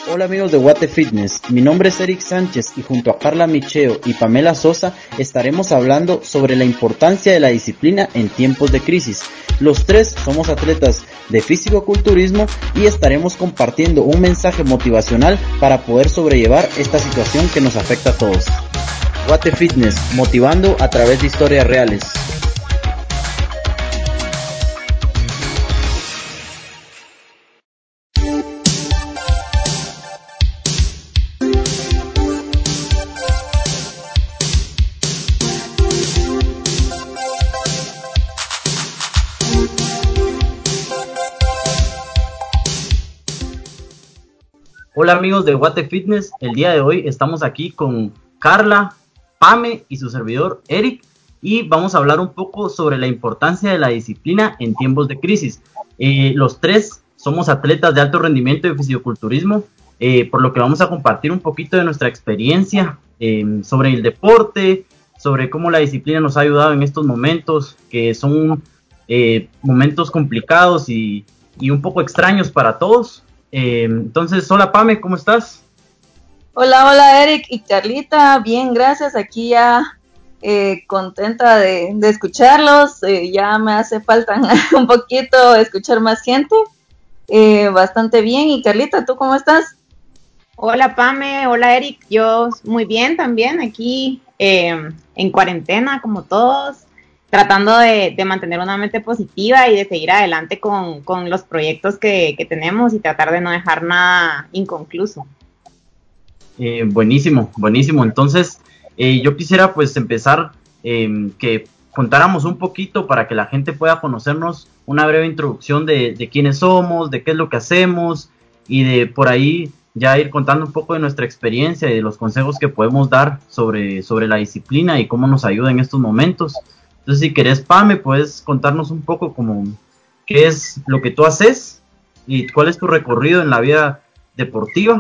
Hola amigos de Guate Fitness, mi nombre es Eric Sánchez y junto a Carla Micheo y Pamela Sosa estaremos hablando sobre la importancia de la disciplina en tiempos de crisis. Los tres somos atletas de físico-culturismo y estaremos compartiendo un mensaje motivacional para poder sobrellevar esta situación que nos afecta a todos. Guate Fitness, motivando a través de historias reales. Hola amigos de Guate Fitness, el día de hoy estamos aquí con Carla, Pame y su servidor Eric y vamos a hablar un poco sobre la importancia de la disciplina en tiempos de crisis. Los tres somos atletas de alto rendimiento de fisiculturismo, por lo que vamos a compartir un poquito de nuestra experiencia sobre el deporte, sobre cómo la disciplina nos ha ayudado en estos momentos que son momentos complicados y un poco extraños para todos. Entonces, hola Pame, ¿cómo estás? Hola Eric y Carlita, bien, gracias, aquí ya contenta de escucharlos, ya me hace falta un poquito escuchar más gente, bastante bien. Y Carlita, ¿tú cómo estás? Hola Pame, hola Eric, yo muy bien también, aquí en cuarentena como todos, tratando de mantener una mente positiva y de seguir adelante con los proyectos que tenemos y tratar de no dejar nada inconcluso. Buenísimo, buenísimo. Entonces, yo quisiera pues empezar que contáramos un poquito para que la gente pueda conocernos una breve introducción de quiénes somos, de qué es lo que hacemos y de por ahí ya ir contando un poco de nuestra experiencia y de los consejos que podemos dar sobre la disciplina y cómo nos ayuda en estos momentos. Entonces, si querés, Pame, puedes contarnos un poco como qué es lo que tú haces y cuál es tu recorrido en la vida deportiva.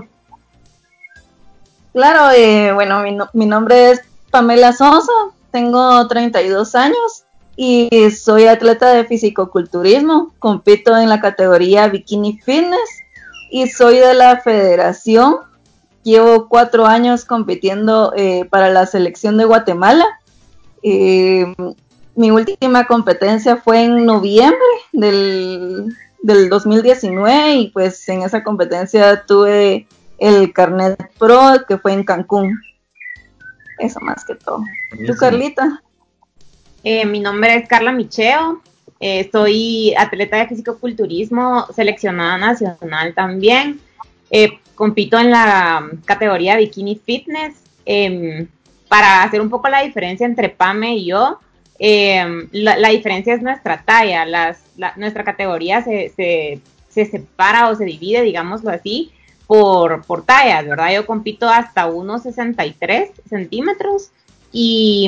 Claro, bueno, mi nombre es Pamela Sosa, tengo 32 años y soy atleta de fisicoculturismo, compito en la categoría Bikini Fitness y soy de la federación. Llevo 4 años compitiendo para la selección de Guatemala. Eh, Mi última competencia fue en noviembre del 2019 y pues en esa competencia tuve el carnet pro que fue en Cancún. Eso más que todo. ¿Tú, Buenísimo. Carlita? Mi nombre es Carla Micheo, soy atleta de fisicoculturismo, seleccionada nacional también. Compito en la categoría Bikini Fitness. Para hacer un poco la diferencia entre Pame y yo, la diferencia es nuestra talla. Nuestra categoría se separa o se divide, digámoslo así, por tallas, ¿verdad? Yo compito hasta 1,63 centímetros y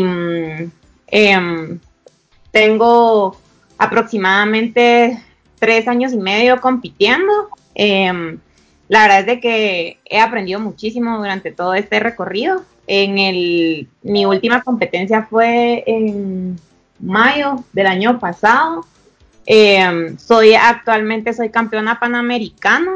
tengo aproximadamente 3 años y medio compitiendo. La verdad es de que he aprendido muchísimo durante todo este recorrido. Mi última competencia fue en mayo del año pasado. Actualmente soy campeona panamericana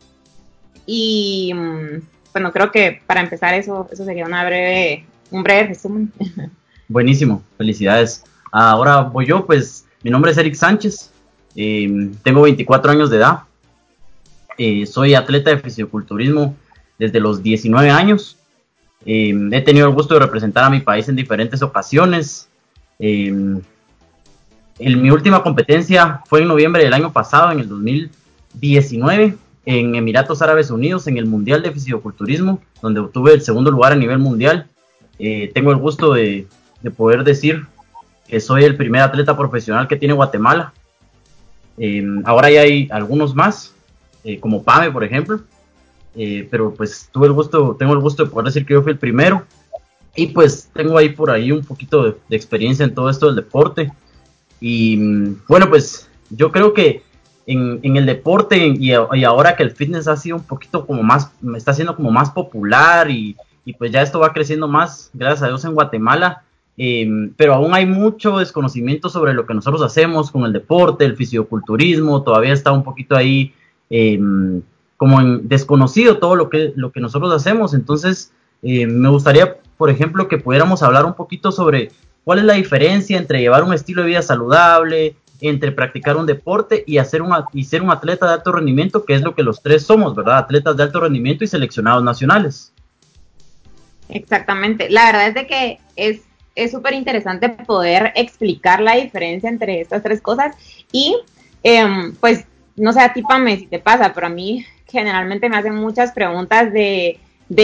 y bueno, creo que para empezar eso sería un breve resumen. Buenísimo, felicidades. Ahora voy yo, pues mi nombre es Eric Sánchez, tengo 24 años de edad, soy atleta de fisiculturismo desde los 19 años, he tenido el gusto de representar a mi país en diferentes ocasiones. eh, Mi última competencia fue en noviembre del año pasado, en el 2019, en Emiratos Árabes Unidos, en el Mundial de Fisiculturismo, donde obtuve el segundo lugar a nivel mundial. Tengo el gusto de poder decir que soy el primer atleta profesional que tiene Guatemala. Ahora ya hay algunos más, como Pame, por ejemplo, pero pues tengo el gusto de poder decir que yo fui el primero y pues tengo ahí por ahí un poquito de experiencia en todo esto del deporte. Y bueno, pues yo creo que en el deporte y ahora que el fitness ha sido un poquito como más, está siendo como más popular y pues ya esto va creciendo más, gracias a Dios, en Guatemala. Pero aún hay mucho desconocimiento sobre lo que nosotros hacemos con el deporte, el fisioculturismo, todavía está un poquito ahí como en desconocido todo lo que nosotros hacemos. Entonces, me gustaría, por ejemplo, que pudiéramos hablar un poquito sobre cuál es la diferencia entre llevar un estilo de vida saludable, entre practicar un deporte y ser un atleta de alto rendimiento, que es lo que los tres somos, ¿verdad? Atletas de alto rendimiento y seleccionados nacionales. Exactamente. La verdad es de que es súper interesante poder explicar la diferencia entre estas tres cosas y pues no sé a ti, Pame, si te pasa, pero a mí generalmente me hacen muchas preguntas de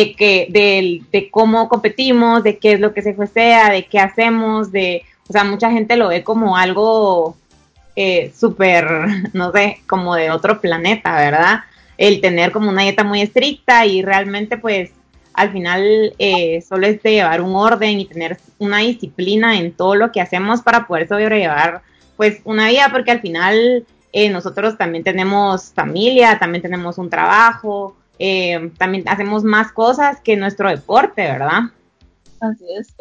cómo competimos, de qué es lo que se juecea, de qué hacemos, o sea, mucha gente lo ve como algo súper, no sé, como de otro planeta, ¿verdad? El tener como una dieta muy estricta y realmente pues al final solo es de llevar un orden y tener una disciplina en todo lo que hacemos para poder sobrellevar pues una vida, porque al final nosotros también tenemos familia, también tenemos un trabajo, también hacemos más cosas que nuestro deporte, ¿verdad? Así es.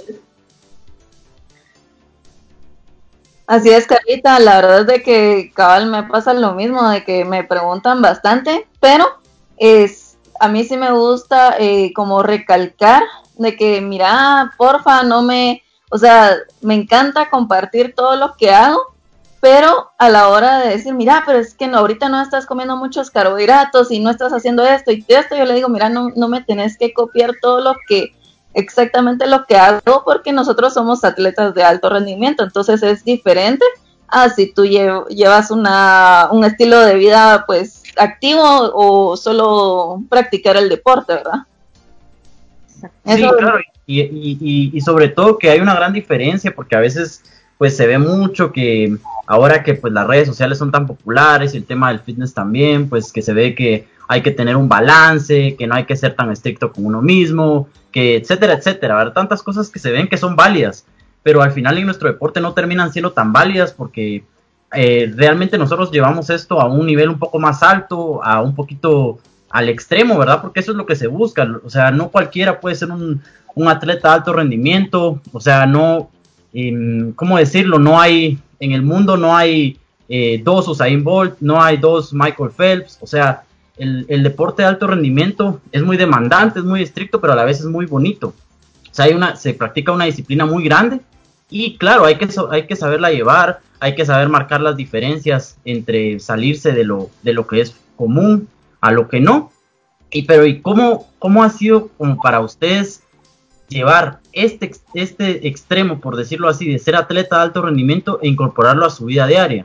Así es, Carlita, la verdad es de que cabal me pasa lo mismo, de que me preguntan bastante, pero a mí sí me gusta como recalcar de que mira, porfa, o sea, me encanta compartir todo lo que hago, pero a la hora de decir, mira, pero es que ahorita no estás comiendo muchos carbohidratos y no estás haciendo esto y esto, yo le digo, mira, no me tenés que copiar exactamente lo que hago, porque nosotros somos atletas de alto rendimiento, entonces es diferente a si tú llevas un estilo de vida pues activo o solo practicar el deporte, ¿verdad? Sí, claro, y sobre todo que hay una gran diferencia, porque a veces pues se ve mucho que ahora que pues las redes sociales son tan populares y el tema del fitness también, pues que se ve que hay que tener un balance, que no hay que ser tan estricto con uno mismo, que etcétera, etcétera, ¿verdad? Tantas cosas que se ven que son válidas, pero al final en nuestro deporte no terminan siendo tan válidas porque realmente nosotros llevamos esto a un nivel un poco más alto, a un poquito al extremo, ¿verdad? Porque eso es lo que se busca, o sea, no cualquiera puede ser un atleta de alto rendimiento, o sea, no, ¿cómo decirlo? No hay, en el mundo no hay dos Usain Bolt, no hay dos Michael Phelps, o sea, el deporte de alto rendimiento es muy demandante, es muy estricto, pero a la vez es muy bonito, o sea, se practica una disciplina muy grande y claro, hay que saberla llevar, hay que saber marcar las diferencias entre salirse de lo que es común a lo que no. ¿Y cómo ha sido como para ustedes llevar este extremo, por decirlo así, de ser atleta de alto rendimiento e incorporarlo a su vida diaria?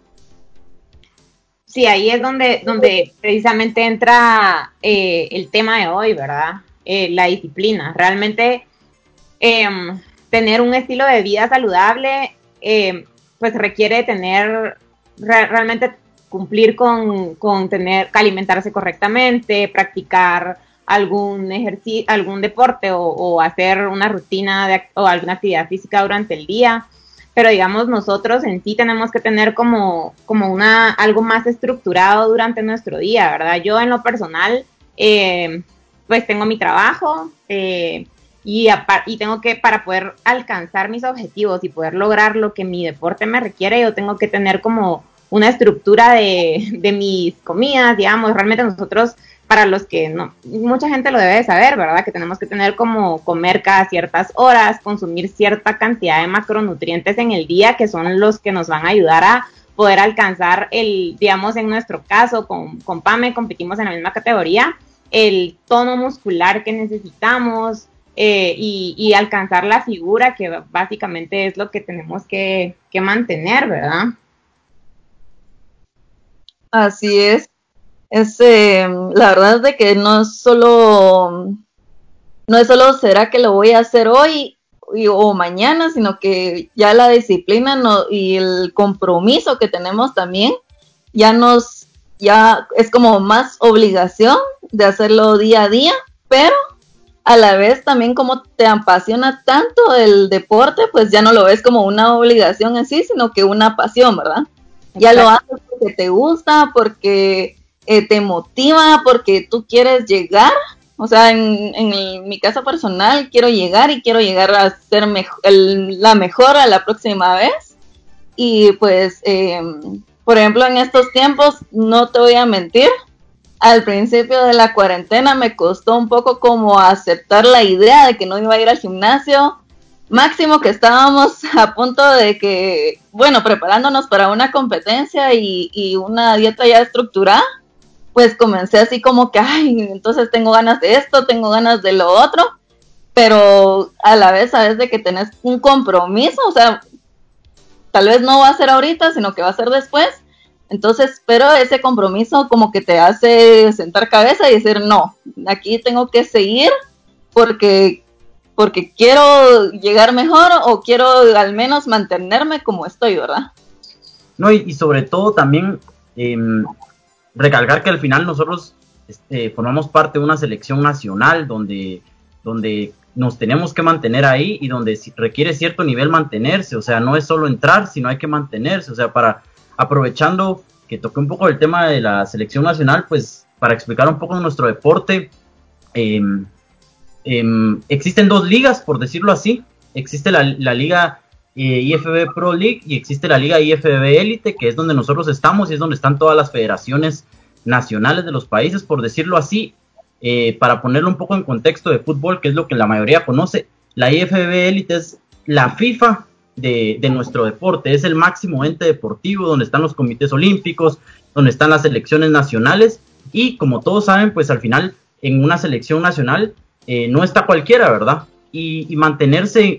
Sí, ahí es donde precisamente entra el tema de hoy, ¿verdad? La disciplina. Realmente tener un estilo de vida saludable pues requiere tener realmente cumplir con alimentarse correctamente, practicar algún ejercicio, algún deporte o hacer una rutina o alguna actividad física durante el día. Pero digamos, nosotros en sí tenemos que tener como algo más estructurado durante nuestro día, ¿verdad? Yo en lo personal, pues tengo mi trabajo, y tengo que, para poder alcanzar mis objetivos y poder lograr lo que mi deporte me requiere, yo tengo que tener como una estructura de mis comidas, digamos. Realmente nosotros, para los que no, mucha gente lo debe de saber, ¿verdad? Que tenemos que tener como comer cada ciertas horas, consumir cierta cantidad de macronutrientes en el día, que son los que nos van a ayudar a poder alcanzar digamos, en nuestro caso, con Pame competimos en la misma categoría, el tono muscular que necesitamos, y alcanzar la figura, que básicamente es lo que tenemos que mantener, ¿verdad? Así es. La verdad es de que no es solo será que lo voy a hacer hoy o mañana, sino que ya la disciplina y el compromiso que tenemos también ya es como más obligación de hacerlo día a día, pero a la vez también como te apasiona tanto el deporte, pues ya no lo ves como una obligación en sí, sino que una pasión, ¿verdad? Exacto. Ya lo haces porque te gusta, porque te motiva, porque tú quieres llegar. O sea, mi caso personal, quiero llegar a ser la mejor a la próxima vez. Y pues, por ejemplo, en estos tiempos, no te voy a mentir, al principio de la cuarentena me costó un poco como aceptar la idea de que no iba a ir al gimnasio. Máximo que estábamos a punto de que, bueno, preparándonos para una competencia y una dieta ya estructurada, pues comencé así como que, ay, entonces tengo ganas de esto, tengo ganas de lo otro, pero a la vez sabes de que tenés un compromiso, o sea, tal vez no va a ser ahorita, sino que va a ser después. Entonces, pero ese compromiso como que te hace sentar cabeza y decir, no, aquí tengo que seguir porque, porque quiero llegar mejor o quiero al menos mantenerme como estoy, ¿verdad? No, y sobre todo también eh, recalcar que al final nosotros formamos parte de una selección nacional donde nos tenemos que mantener ahí y donde requiere cierto nivel mantenerse, o sea, no es solo entrar, sino hay que mantenerse, o sea, aprovechando que toqué un poco el tema de la selección nacional, pues para explicar un poco de nuestro deporte, eh, existen dos ligas, por decirlo así, existe la liga IFB Pro League y existe la liga IFB Elite, que es donde nosotros estamos y es donde están todas las federaciones nacionales de los países, por decirlo así. Para ponerlo un poco en contexto de fútbol, que es lo que la mayoría conoce, la IFB Elite es la FIFA de nuestro deporte, es el máximo ente deportivo donde están los comités olímpicos, donde están las selecciones nacionales y como todos saben, pues al final en una selección nacional no está cualquiera, ¿verdad? Y mantenerse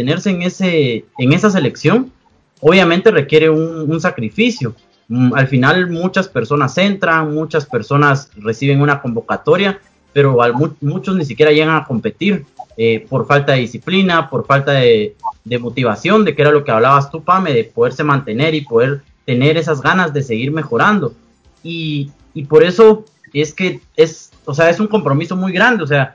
en esa selección obviamente requiere un sacrificio. Al final muchas personas entran, muchas personas reciben una convocatoria, pero muchos ni siquiera llegan a competir por falta de disciplina, por falta de motivación, de que era lo que hablabas tú, Pame, de poderse mantener y poder tener esas ganas de seguir mejorando. Y por eso es que o sea, es un compromiso muy grande, o sea,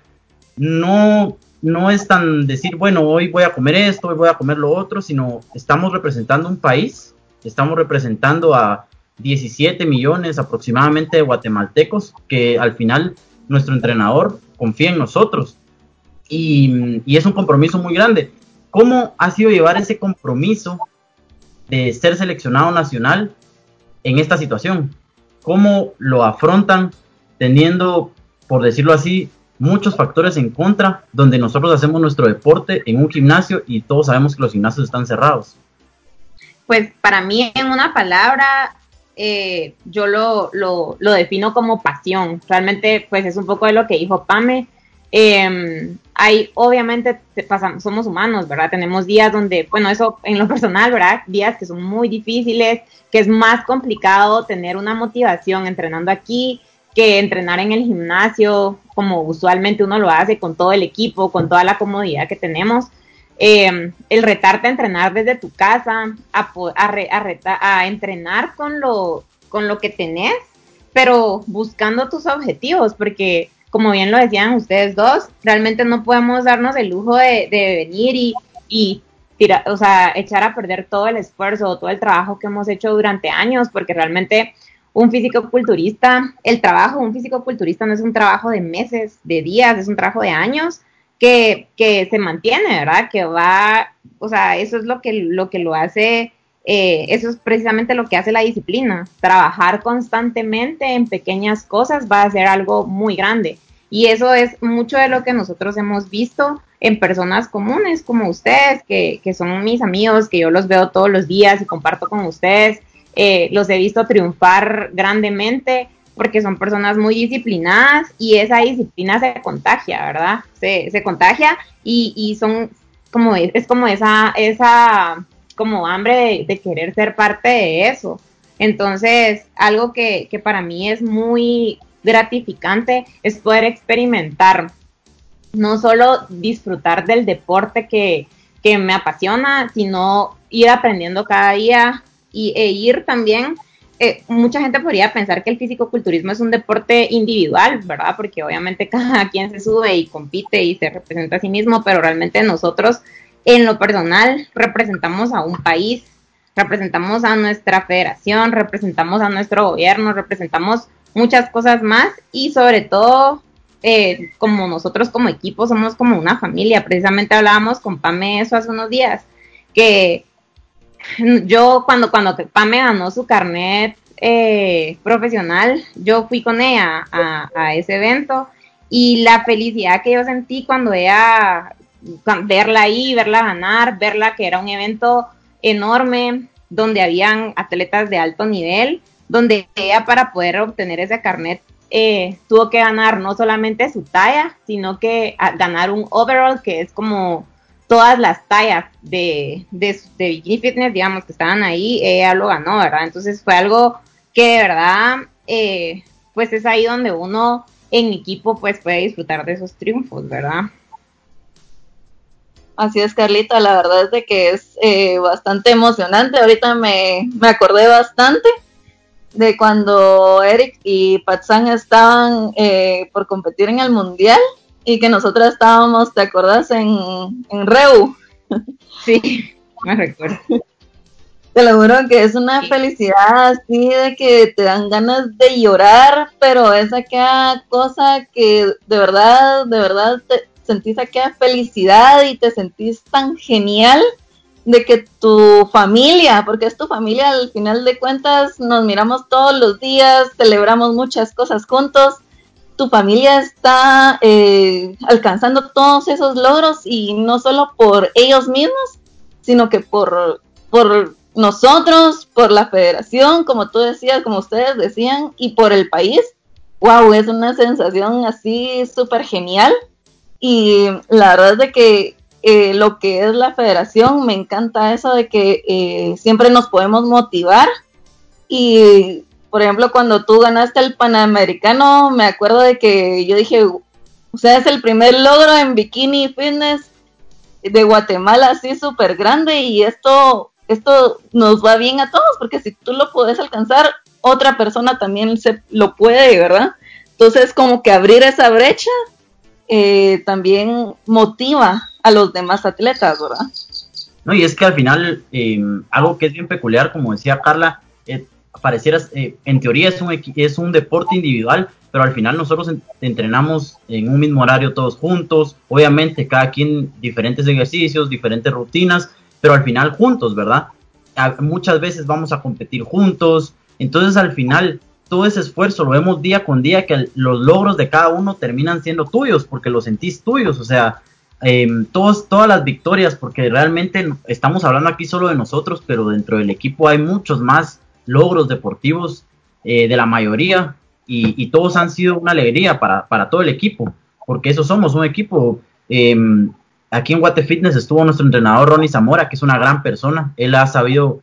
no es tan decir, bueno, hoy voy a comer esto, hoy voy a comer lo otro, sino estamos representando un país, estamos representando a 17 millones aproximadamente de guatemaltecos, que al final nuestro entrenador confía en nosotros y es un compromiso muy grande. ¿Cómo ha sido llevar ese compromiso de ser seleccionado nacional en esta situación? ¿Cómo lo afrontan teniendo, por decirlo así, muchos factores en contra, donde nosotros hacemos nuestro deporte en un gimnasio y todos sabemos que los gimnasios están cerrados? Pues para mí, en una palabra, yo lo defino como pasión. Realmente, pues es un poco de lo que dijo Pame. Hay, obviamente, somos humanos, ¿verdad? Tenemos días donde, bueno, eso en lo personal, ¿verdad? Días que son muy difíciles, que es más complicado tener una motivación entrenando aquí que entrenar en el gimnasio, como usualmente uno lo hace con todo el equipo, con toda la comodidad que tenemos. El retarte a entrenar desde tu casa, a entrenar con lo que tenés, pero buscando tus objetivos, porque como bien lo decían ustedes dos, realmente no podemos darnos el lujo de venir y tirar, o sea, echar a perder todo el esfuerzo, todo el trabajo que hemos hecho durante años, porque realmente el trabajo de un fisicoculturista no es un trabajo de meses, de días, es un trabajo de años que se mantiene, ¿verdad? Que va, o sea, eso es lo que lo hace, eso es precisamente lo que hace la disciplina. Trabajar constantemente en pequeñas cosas va a ser algo muy grande. Y eso es mucho de lo que nosotros hemos visto en personas comunes como ustedes, que son mis amigos, que yo los veo todos los días y comparto con ustedes. Los he visto triunfar grandemente porque son personas muy disciplinadas y esa disciplina se contagia, ¿verdad? Se contagia y son como, es como esa como hambre de querer ser parte de eso. Entonces, algo que para mí es muy gratificante es poder experimentar, no solo disfrutar del deporte que me apasiona, sino ir aprendiendo cada día e ir también. Mucha gente podría pensar que el fisicoculturismo es un deporte individual, ¿verdad? Porque obviamente cada quien se sube y compite y se representa a sí mismo, pero realmente nosotros, en lo personal, representamos a un país, representamos a nuestra federación, representamos a nuestro gobierno, representamos muchas cosas más y sobre todo, como nosotros como equipo somos como una familia. Precisamente hablábamos con Pame eso hace unos días, que yo cuando Pame ganó su carnet profesional, yo fui con ella a ese evento y la felicidad que yo sentí cuando ella, verla ahí, verla ganar, verla que era un evento enorme donde habían atletas de alto nivel, donde ella para poder obtener ese carnet tuvo que ganar no solamente su talla, sino que ganar un overall que es como todas las tallas de Bikini Fitness, digamos, que estaban ahí, ella lo ganó, ¿verdad? Entonces fue algo que de verdad, pues es ahí donde uno en equipo pues puede disfrutar de esos triunfos, ¿verdad? Así es, Carlita, la verdad es de que es bastante emocionante. Ahorita me acordé bastante de cuando Eric y Patzán estaban por competir en el Mundial y que nosotras estábamos, ¿te acordás? En Reu. Sí, me recuerdo. Te lo juro que es una felicidad así de que te dan ganas de llorar, pero es aquella cosa que de verdad te sentís aquella felicidad y te sentís tan genial de que tu familia, porque es tu familia, al final de cuentas nos miramos todos los días, celebramos muchas cosas juntos, tu familia está alcanzando todos esos logros y no solo por ellos mismos, sino que por nosotros, por la federación, como tú decías, como ustedes decían, y por el país. Wow, es una sensación así súper genial. Y la verdad es de que lo que es la federación, me encanta eso de que siempre nos podemos motivar. Y, por ejemplo, cuando tú ganaste el Panamericano, me acuerdo de que yo dije, o sea, es el primer logro en Bikini Fitness de Guatemala así súper grande y esto nos va bien a todos, porque si tú lo puedes alcanzar, otra persona también lo puede, ¿verdad? Entonces, como que abrir esa brecha también motiva a los demás atletas, ¿verdad? No, y es que al final, algo que es bien peculiar, como decía Carla, pareciera, en teoría es un deporte individual, pero al final nosotros entrenamos en un mismo horario todos juntos, obviamente cada quien diferentes ejercicios, diferentes rutinas, pero al final juntos, ¿verdad? Muchas veces vamos a competir juntos, entonces al final todo ese esfuerzo lo vemos día con día, que los logros de cada uno terminan siendo tuyos, porque los sentís tuyos, o sea, todas las victorias, porque realmente estamos hablando aquí solo de nosotros, pero dentro del equipo hay muchos más logros deportivos de la mayoría y todos han sido una alegría para todo el equipo, porque eso somos, un equipo. Aquí en Guate Fitness estuvo nuestro entrenador Ronnie Zamora, que es una gran persona. Él ha sabido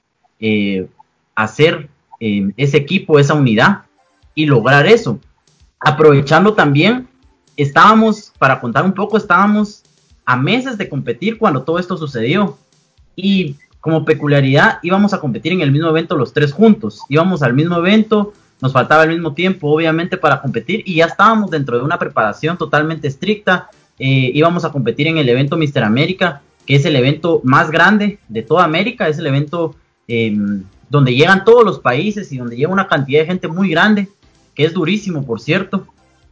hacer ese equipo, esa unidad y lograr eso. Aprovechando también, para contar un poco, estábamos a meses de competir cuando todo esto sucedió. Y como peculiaridad, íbamos a competir en el mismo evento los tres juntos. Íbamos al mismo evento, nos faltaba el mismo tiempo, obviamente, para competir, y ya estábamos dentro de una preparación totalmente estricta. Íbamos a competir en el evento Mister América, que es el evento más grande de toda América, es el evento donde llegan todos los países y donde llega una cantidad de gente muy grande, que es durísimo, por cierto.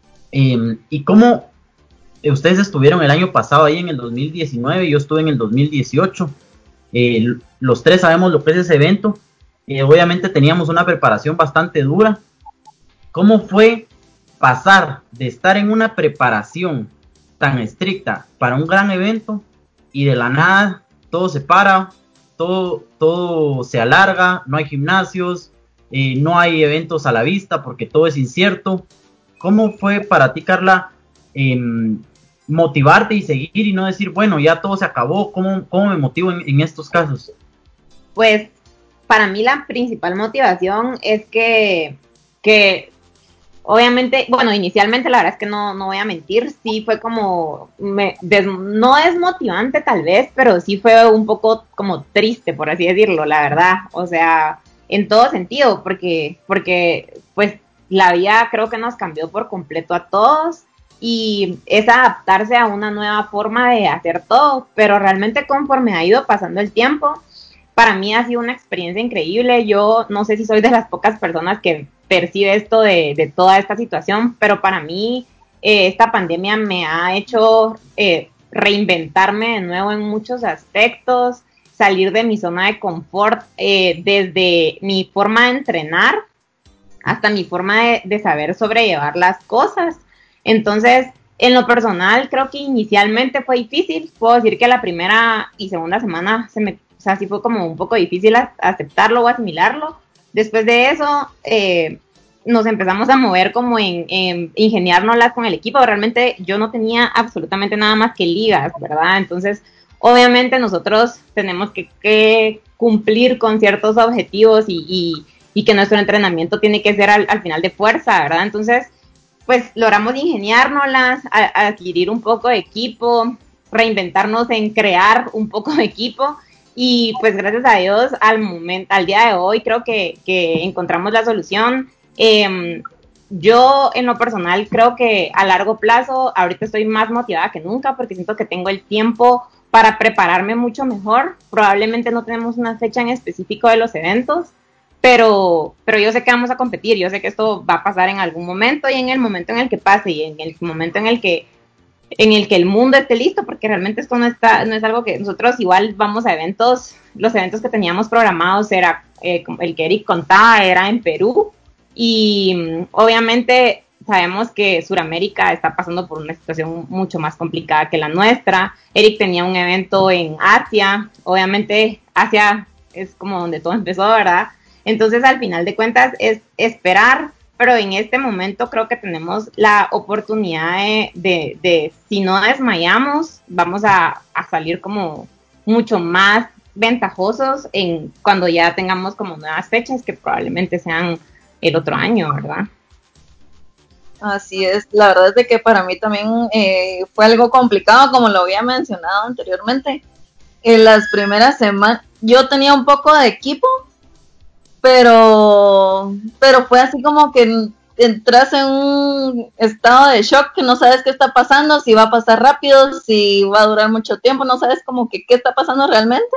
Y como ustedes estuvieron el año pasado ahí en el 2019, yo estuve en el 2018. Los tres sabemos lo que es ese evento. Obviamente teníamos una preparación bastante dura. ¿Cómo fue pasar de estar en una preparación tan estricta para un gran evento y de la nada todo se para, todo se alarga, no hay gimnasios, no hay eventos a la vista porque todo es incierto? ¿Cómo fue para ti, Carla, motivarte y seguir y no decir, bueno, ya todo se acabó? ¿Cómo me motivo en estos casos? Pues para mí la principal motivación es que obviamente, bueno, inicialmente la verdad es que no voy a mentir, sí fue como, no es motivante tal vez, pero sí fue un poco como triste, por así decirlo, la verdad, o sea, en todo sentido, porque pues la vida creo que nos cambió por completo a todos y es adaptarse a una nueva forma de hacer todo, pero realmente conforme ha ido pasando el tiempo, para mí ha sido una experiencia increíble. Yo no sé si soy de las pocas personas que percibe esto de toda esta situación, pero para mí esta pandemia me ha hecho reinventarme de nuevo en muchos aspectos, salir de mi zona de confort, desde mi forma de entrenar, hasta mi forma de saber sobrellevar las cosas. Entonces, en lo personal, creo que inicialmente fue difícil. Puedo decir que la primera y segunda semana sí fue como un poco difícil aceptarlo o asimilarlo. Después de eso, nos empezamos a mover como en ingeniárnoslas con el equipo. Realmente yo no tenía absolutamente nada más que ligas, ¿verdad? Entonces, obviamente nosotros tenemos que cumplir con ciertos objetivos y que nuestro entrenamiento tiene que ser al final de fuerza, ¿verdad? Entonces, pues logramos ingeniárnoslas, adquirir un poco de equipo, reinventarnos en crear un poco de equipo y pues gracias a Dios al día de hoy creo que encontramos la solución. Yo en lo personal creo que a largo plazo ahorita estoy más motivada que nunca porque siento que tengo el tiempo para prepararme mucho mejor. Probablemente no tenemos una fecha en específico de los eventos, pero yo sé que vamos a competir, yo sé que esto va a pasar en algún momento y en el momento en el que pase y en el momento en el que el mundo esté listo, porque realmente esto no es algo que nosotros igual vamos a eventos, los eventos que teníamos programados era, el que Eric contaba, era en Perú y obviamente sabemos que Sudamérica está pasando por una situación mucho más complicada que la nuestra. Eric tenía un evento en Asia, obviamente Asia es como donde todo empezó, ¿verdad? Entonces, al final de cuentas, es esperar, pero en este momento creo que tenemos la oportunidad de si no desmayamos, vamos a salir como mucho más ventajosos cuando ya tengamos como nuevas fechas que probablemente sean el otro año, ¿verdad? Así es, la verdad es de que para mí también fue algo complicado, como lo había mencionado anteriormente. En las primeras semanas, yo tenía un poco de equipo, pero fue así como que entras en un estado de shock que no sabes qué está pasando, si va a pasar rápido, si va a durar mucho tiempo, no sabes como que qué está pasando realmente.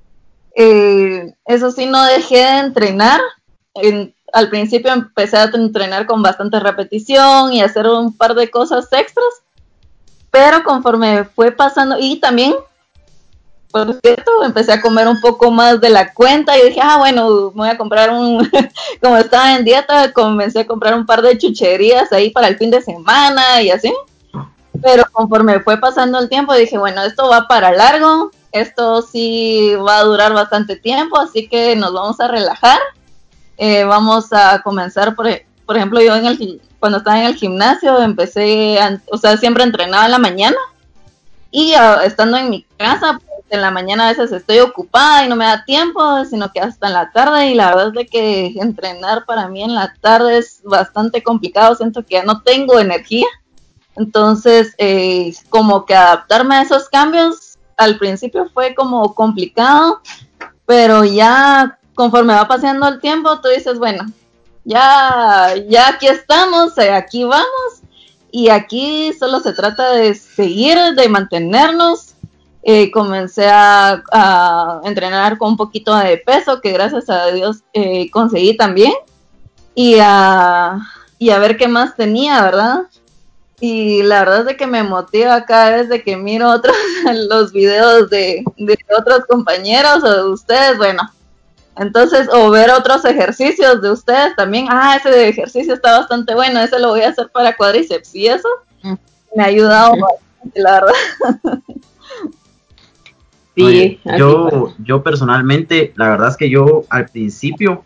Eso sí, no dejé de entrenar. Al principio empecé a entrenar con bastante repetición y hacer un par de cosas extras, pero conforme fue pasando, y también por cierto, empecé a comer un poco más de la cuenta y dije, bueno, voy a comprar como estaba en dieta, comencé a comprar un par de chucherías ahí para el fin de semana y así. Pero conforme fue pasando el tiempo dije, bueno, esto va para largo, esto sí va a durar bastante tiempo, así que nos vamos a relajar. Vamos a comenzar, por ejemplo, yo cuando estaba en el gimnasio empecé, siempre entrenaba en la mañana y estando en mi casa, pues, en la mañana a veces estoy ocupada y no me da tiempo, sino que hasta en la tarde, y la verdad es de que entrenar para mí en la tarde es bastante complicado, siento que ya no tengo energía, entonces como que adaptarme a esos cambios al principio fue como complicado, pero ya conforme va pasando el tiempo tú dices, bueno, ya aquí estamos, aquí vamos, y aquí solo se trata de seguir, de mantenernos. Comencé a entrenar con un poquito de peso, que gracias a Dios conseguí también, y a ver qué más tenía, ¿verdad? Y la verdad es de que me motiva cada vez de que miro los videos de otros compañeros o de ustedes, bueno, entonces, o ver otros ejercicios de ustedes también. Ese ejercicio está bastante bueno, ese lo voy a hacer para cuádriceps y eso me ha ayudado bastante, la verdad. Sí, oye, yo personalmente, la verdad es que yo al principio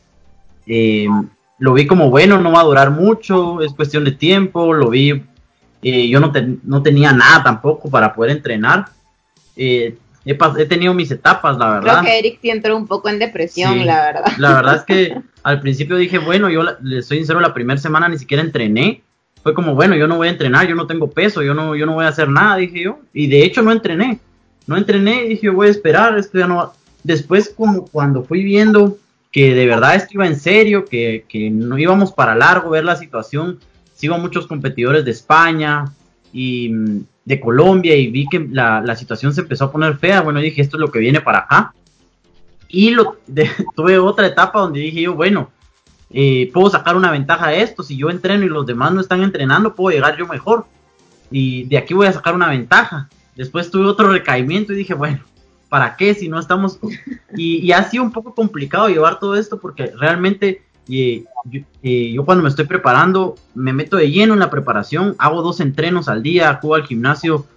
lo vi como bueno, no va a durar mucho, es cuestión de tiempo, lo vi, yo no tenía nada tampoco para poder entrenar. He tenido mis etapas, la verdad. Creo que Eric sí entró un poco en depresión, Sí, la verdad. la verdad es que al principio dije, bueno, le soy sincero, la primera semana ni siquiera entrené. Fue como, bueno, yo no voy a entrenar, yo no tengo peso, yo no voy a hacer nada, dije yo. Y de hecho no entrené. No entrené y dije, yo voy a esperar, esto ya no va. Después, como cuando fui viendo que de verdad esto iba en serio, que no íbamos para largo, ver la situación, sigo a muchos competidores de España y de Colombia y vi que la situación se empezó a poner fea. Bueno, dije, esto es lo que viene para acá. Y tuve otra etapa donde dije yo, bueno, puedo sacar una ventaja de esto, si yo entreno y los demás no están entrenando, puedo llegar yo mejor, y de aquí voy a sacar una ventaja. Después tuve otro recaimiento y dije, bueno, ¿para qué si no estamos? Y ha sido un poco complicado llevar todo esto porque realmente Yo cuando me estoy preparando, me meto de lleno en la preparación, hago 2 entrenos al día, acudo al gimnasio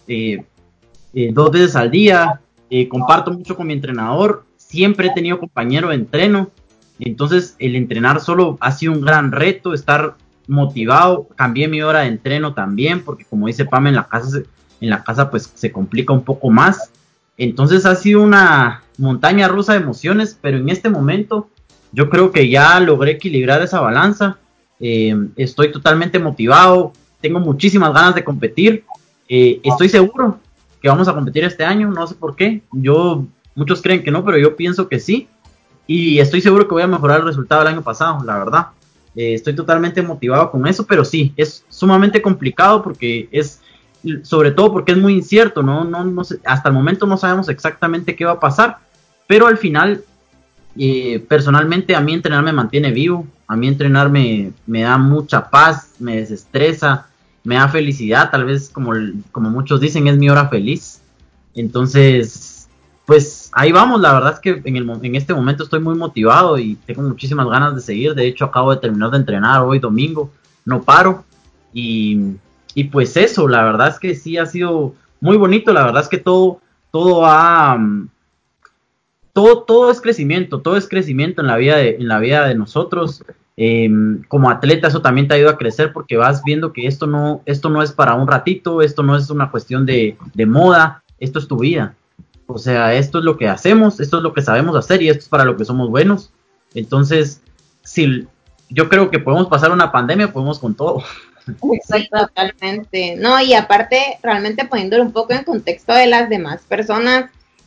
2 veces al día, comparto mucho con mi entrenador, siempre he tenido compañero de entreno, entonces el entrenar solo ha sido un gran reto, estar motivado, cambié mi hora de entreno también, porque como dice Pam, en la casa pues se complica un poco más, entonces ha sido una montaña rusa de emociones, pero en este momento yo creo que ya logré equilibrar esa balanza, estoy totalmente motivado, tengo muchísimas ganas de competir, estoy seguro que vamos a competir este año, no sé por qué, muchos creen que no, pero yo pienso que sí, y estoy seguro que voy a mejorar el resultado del año pasado, la verdad. Estoy totalmente motivado con eso, pero sí, es sumamente complicado porque sobre todo porque es muy incierto, no sé, hasta el momento no sabemos exactamente qué va a pasar, pero al final, personalmente a mí entrenar me mantiene vivo, a mí entrenar me da mucha paz, me desestresa, me da felicidad, tal vez como muchos dicen es mi hora feliz, entonces pues ahí vamos, la verdad es que en este momento estoy muy motivado y tengo muchísimas ganas de seguir, de hecho acabo de terminar de entrenar hoy domingo, no paro y, y pues eso, la verdad es que sí ha sido muy bonito, la verdad es que todo ha... todo es crecimiento en la vida de nosotros. Como atleta eso también te ayuda a crecer porque vas viendo que esto no es para un ratito, esto no es una cuestión de moda, esto es tu vida. O sea, esto es lo que hacemos, esto es lo que sabemos hacer y esto es para lo que somos buenos. Entonces, si yo creo que podemos pasar una pandemia, podemos con todo. Sí, totalmente. No, y aparte, realmente poniéndolo un poco en contexto de las demás personas,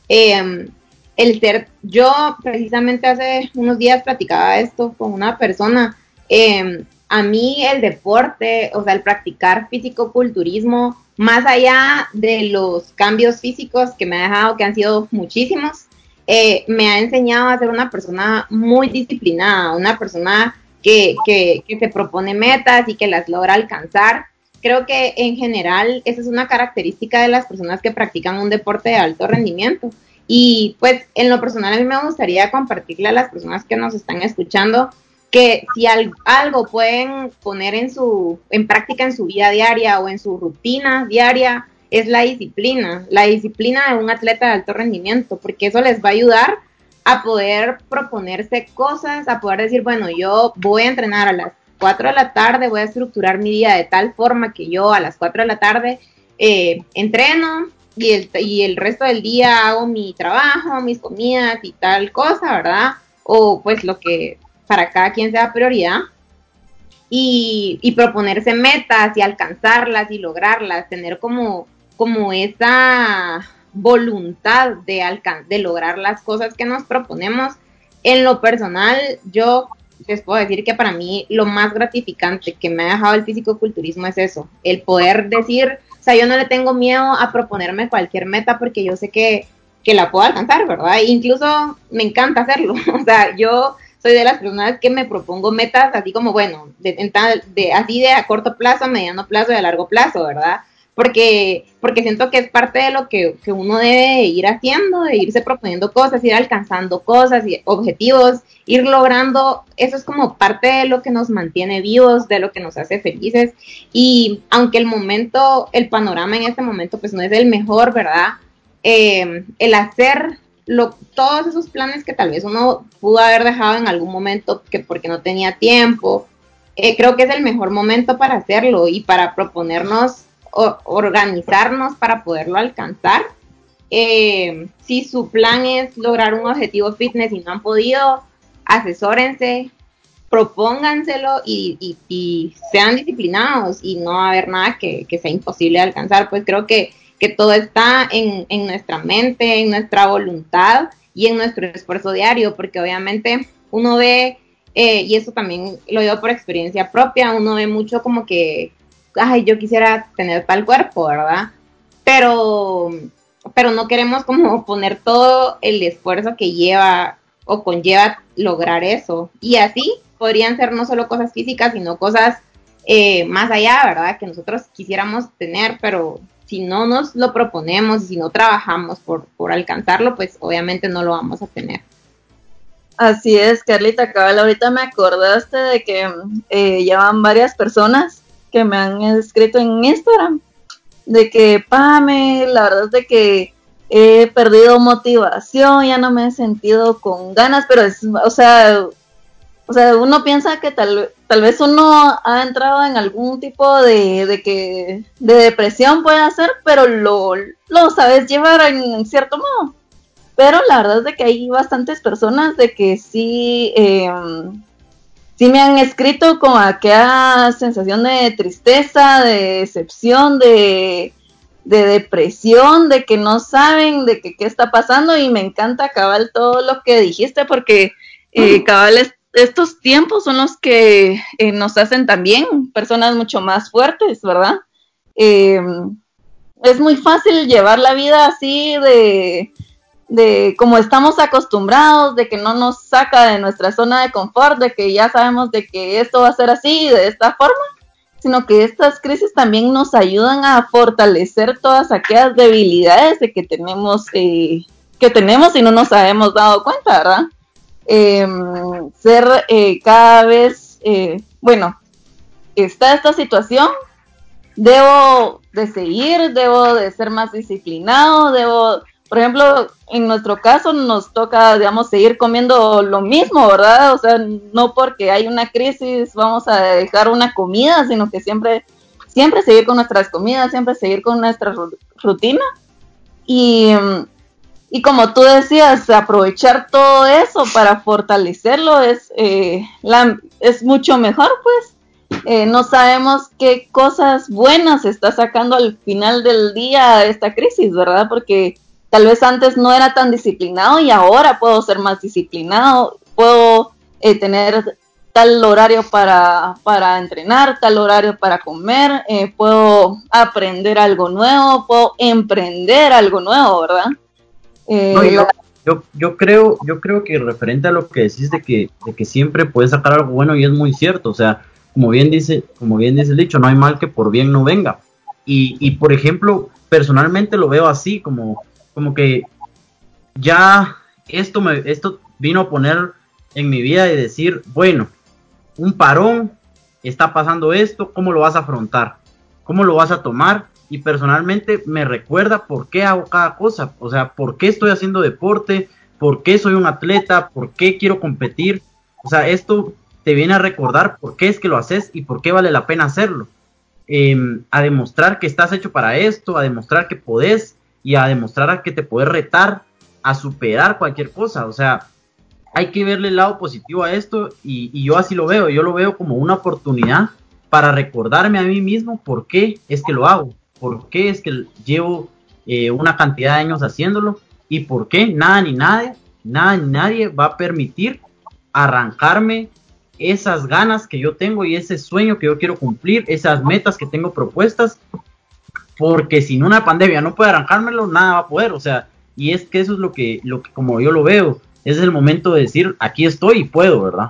yo precisamente hace unos días platicaba esto con una persona, a mí el deporte, o sea, el practicar físico-culturismo, más allá de los cambios físicos que me ha dejado, que han sido muchísimos, me ha enseñado a ser una persona muy disciplinada, una persona que se propone metas y que las logra alcanzar. Creo que en general esa es una característica de las personas que practican un deporte de alto rendimiento. Y pues en lo personal a mí me gustaría compartirle a las personas que nos están escuchando que si algo pueden poner en práctica en su vida diaria o en su rutina diaria es la disciplina de un atleta de alto rendimiento, porque eso les va a ayudar a poder proponerse cosas, a poder decir, bueno, yo voy a entrenar a las 4 de la tarde, voy a estructurar mi día de tal forma que yo a las 4 de la tarde entreno y el resto del día hago mi trabajo, mis comidas y tal cosa, ¿verdad? O pues lo que para cada quien sea prioridad. Y proponerse metas y alcanzarlas y lograrlas, tener como esa voluntad de lograr las cosas que nos proponemos. En lo personal, yo les puedo decir que para mí lo más gratificante que me ha dejado el fisicoculturismo es eso, el poder decir, o sea, yo no le tengo miedo a proponerme cualquier meta porque yo sé que la puedo alcanzar, ¿verdad? E incluso me encanta hacerlo, o sea, yo soy de las personas que me propongo metas así como, bueno, así de a corto plazo, a mediano plazo y a largo plazo, ¿verdad? Porque siento que es parte de lo que uno debe ir haciendo, de irse proponiendo cosas, ir alcanzando cosas y objetivos, ir logrando, eso es como parte de lo que nos mantiene vivos, de lo que nos hace felices. Y aunque el panorama en este momento pues no es el mejor, ¿verdad? El hacer todos esos planes que tal vez uno pudo haber dejado en algún momento que porque no tenía tiempo, creo que es el mejor momento para hacerlo y para proponernos organizarnos para poderlo alcanzar. Si su plan es lograr un objetivo fitness y no han podido, asesórense, propónganselo y sean disciplinados y no va a haber nada que sea imposible de alcanzar. Pues creo que todo está en nuestra mente, en nuestra voluntad y en nuestro esfuerzo diario, porque obviamente uno ve, y eso también lo digo por experiencia propia, uno ve mucho como que, ay, yo quisiera tener tal cuerpo, ¿verdad? Pero, pero no queremos como poner todo el esfuerzo que lleva o conlleva lograr eso. Y así podrían ser no solo cosas físicas, sino cosas más allá, ¿verdad? Que nosotros quisiéramos tener, pero si no nos lo proponemos y si no trabajamos por alcanzarlo, pues obviamente no lo vamos a tener. Así es, Carlita, cabal, ahorita me acordaste de que ya van varias personas que me han escrito en Instagram, de que, Pame, la verdad es de que he perdido motivación, ya no me he sentido con ganas, pero es, uno piensa que tal vez uno ha entrado en algún tipo de depresión puede ser, pero lo sabes llevar en cierto modo. Pero la verdad es de que hay bastantes personas de que sí me han escrito con aquella sensación de tristeza, de decepción, de depresión, de que no saben de que qué está pasando, y me encanta, cabal, todo lo que dijiste, porque cabal, estos tiempos son los que nos hacen también personas mucho más fuertes, ¿verdad? Eh, es muy fácil llevar la vida así de como estamos acostumbrados, de que no nos saca de nuestra zona de confort, de que ya sabemos de que esto va a ser así, de esta forma, sino que estas crisis también nos ayudan a fortalecer todas aquellas debilidades de que tenemos y no nos habíamos dado cuenta, ¿verdad? Ser cada vez, bueno, está esta situación, debo de ser más disciplinado, por ejemplo, en nuestro caso nos toca, digamos, seguir comiendo lo mismo, ¿verdad? O sea, no porque hay una crisis vamos a dejar una comida, sino que siempre seguir con nuestras comidas, siempre seguir con nuestra rutina. Y, y como tú decías, aprovechar todo eso para fortalecerlo es mucho mejor, pues. No sabemos qué cosas buenas está sacando al final del día esta crisis, ¿verdad? Porque tal vez antes no era tan disciplinado y ahora puedo ser más disciplinado, puedo tener tal horario para entrenar, tal horario para comer, puedo aprender algo nuevo, puedo emprender algo nuevo, ¿verdad? No, yo creo que referente a lo que decís de que siempre puedes sacar algo bueno, y es muy cierto. O sea, como bien dice el dicho, no hay mal que por bien no venga. Y por ejemplo, personalmente lo veo así, como que ya esto vino a poner en mi vida y decir, bueno, un parón, está pasando esto, ¿cómo lo vas a afrontar? ¿Cómo lo vas a tomar? Y personalmente me recuerda por qué hago cada cosa, o sea, por qué estoy haciendo deporte, por qué soy un atleta, por qué quiero competir. O sea, esto te viene a recordar por qué es que lo haces y por qué vale la pena hacerlo. A demostrar que estás hecho para esto, a demostrar que podés y a demostrar que te puedes retar a superar cualquier cosa. O sea, hay que verle el lado positivo a esto, y yo así lo veo. Yo lo veo como una oportunidad para recordarme a mí mismo por qué es que lo hago, por qué es que llevo una cantidad de años haciéndolo, y por qué nada ni nadie va a permitir arrancarme esas ganas que yo tengo y ese sueño que yo quiero cumplir, esas metas que tengo propuestas, porque sin una pandemia no puede arrancármelo, nada va a poder. O sea, y es que eso es lo que como yo lo veo, es el momento de decir, aquí estoy y puedo, ¿verdad?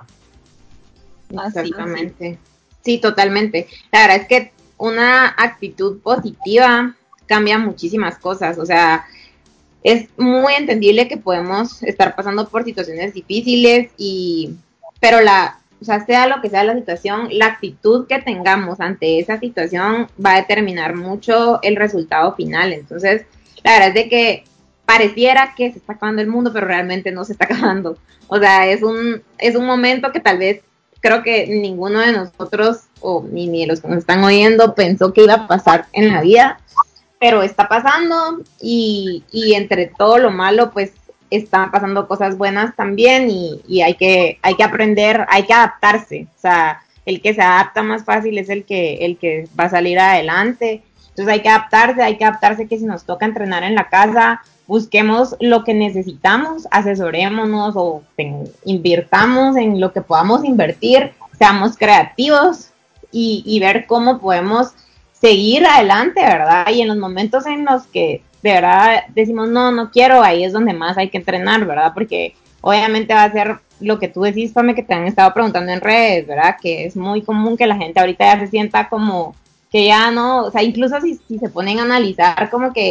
Exactamente. Sí, totalmente. La verdad es que una actitud positiva cambia muchísimas cosas. O sea, es muy entendible que podemos estar pasando por situaciones difíciles pero o sea, sea lo que sea la situación, la actitud que tengamos ante esa situación va a determinar mucho el resultado final. Entonces, la verdad es de que pareciera que se está acabando el mundo, pero realmente no se está acabando. O sea, es un momento que tal vez creo que ninguno de nosotros, o ni de los que nos están oyendo, pensó que iba a pasar en la vida, pero está pasando, y entre todo lo malo, pues están pasando cosas buenas también, y hay que aprender, hay que adaptarse. O sea, el que se adapta más fácil es el que va a salir adelante. Entonces hay que adaptarse que si nos toca entrenar en la casa, busquemos lo que necesitamos, asesorémonos o invirtamos en lo que podamos invertir, seamos creativos y ver cómo podemos seguir adelante, ¿verdad? Y en los momentos en los que de verdad decimos, no, no quiero, ahí es donde más hay que entrenar, ¿verdad? Porque obviamente va a ser lo que tú decís, Pame, que te han estado preguntando en redes, ¿verdad? Que es muy común que la gente ahorita ya se sienta como que ya no, o sea, incluso si se ponen a analizar como que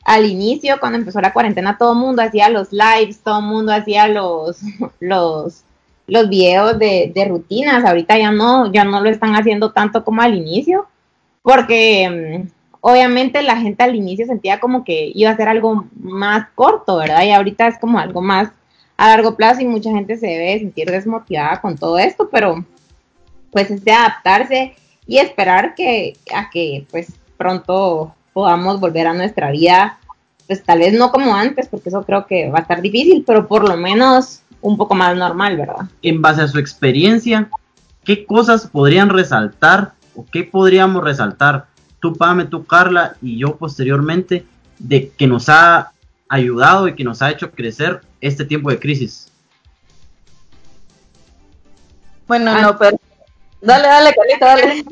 al inicio, cuando empezó la cuarentena, todo el mundo hacía los lives, todo el mundo hacía los videos de rutinas. Ahorita ya no lo están haciendo tanto como al inicio, porque obviamente la gente al inicio sentía como que iba a ser algo más corto, ¿verdad? Y ahorita es como algo más a largo plazo y mucha gente se debe sentir desmotivada con todo esto, pero pues es de adaptarse y esperar a que pues pronto podamos volver a nuestra vida, pues tal vez no como antes, porque eso creo que va a estar difícil, pero por lo menos un poco más normal, ¿verdad? En base a su experiencia, ¿qué cosas podrían resaltar o qué podríamos resaltar, tú Pame, tú Carla y yo posteriormente, de que nos ha ayudado y que nos ha hecho crecer este tiempo de crisis? Bueno, no, pero dale, Carlita, dale.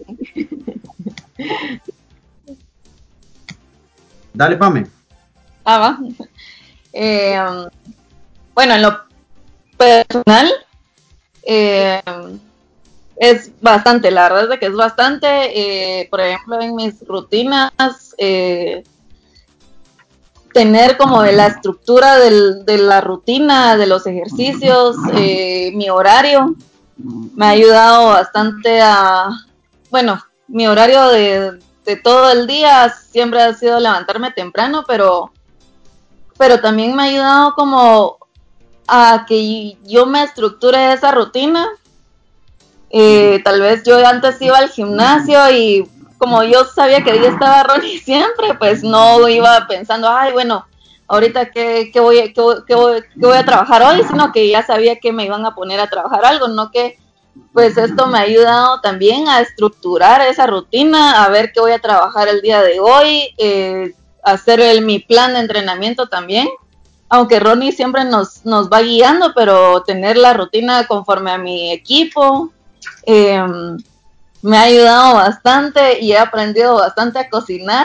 Dale, Pame. Va. Bueno, en lo personal, es bastante, la verdad es de que es bastante, por ejemplo, en mis rutinas, tener como de la estructura de la rutina, de los ejercicios, mi horario, me ha ayudado bastante bueno, mi horario de todo el día siempre ha sido levantarme temprano, pero también me ha ayudado como a que yo me estructure esa rutina. Tal vez yo antes iba al gimnasio y como yo sabía que ahí estaba Ronnie siempre, pues no iba pensando, ay, bueno, ahorita qué voy a trabajar hoy, sino que ya sabía que me iban a poner a trabajar algo, no que pues esto me ha ayudado también a estructurar esa rutina, a ver qué voy a trabajar el día de hoy, hacer mi plan de entrenamiento también, aunque Ronnie siempre nos va guiando, pero tener la rutina conforme a mi equipo, eh, me ha ayudado bastante y he aprendido bastante a cocinar.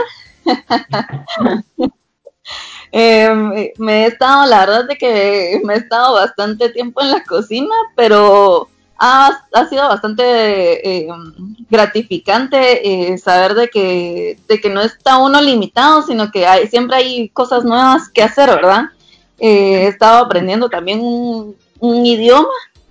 Me he estado, la verdad de que me he estado bastante tiempo en la cocina, pero ha sido bastante gratificante saber de que no está uno limitado, sino que siempre hay cosas nuevas que hacer, ¿verdad? He estado aprendiendo también un idioma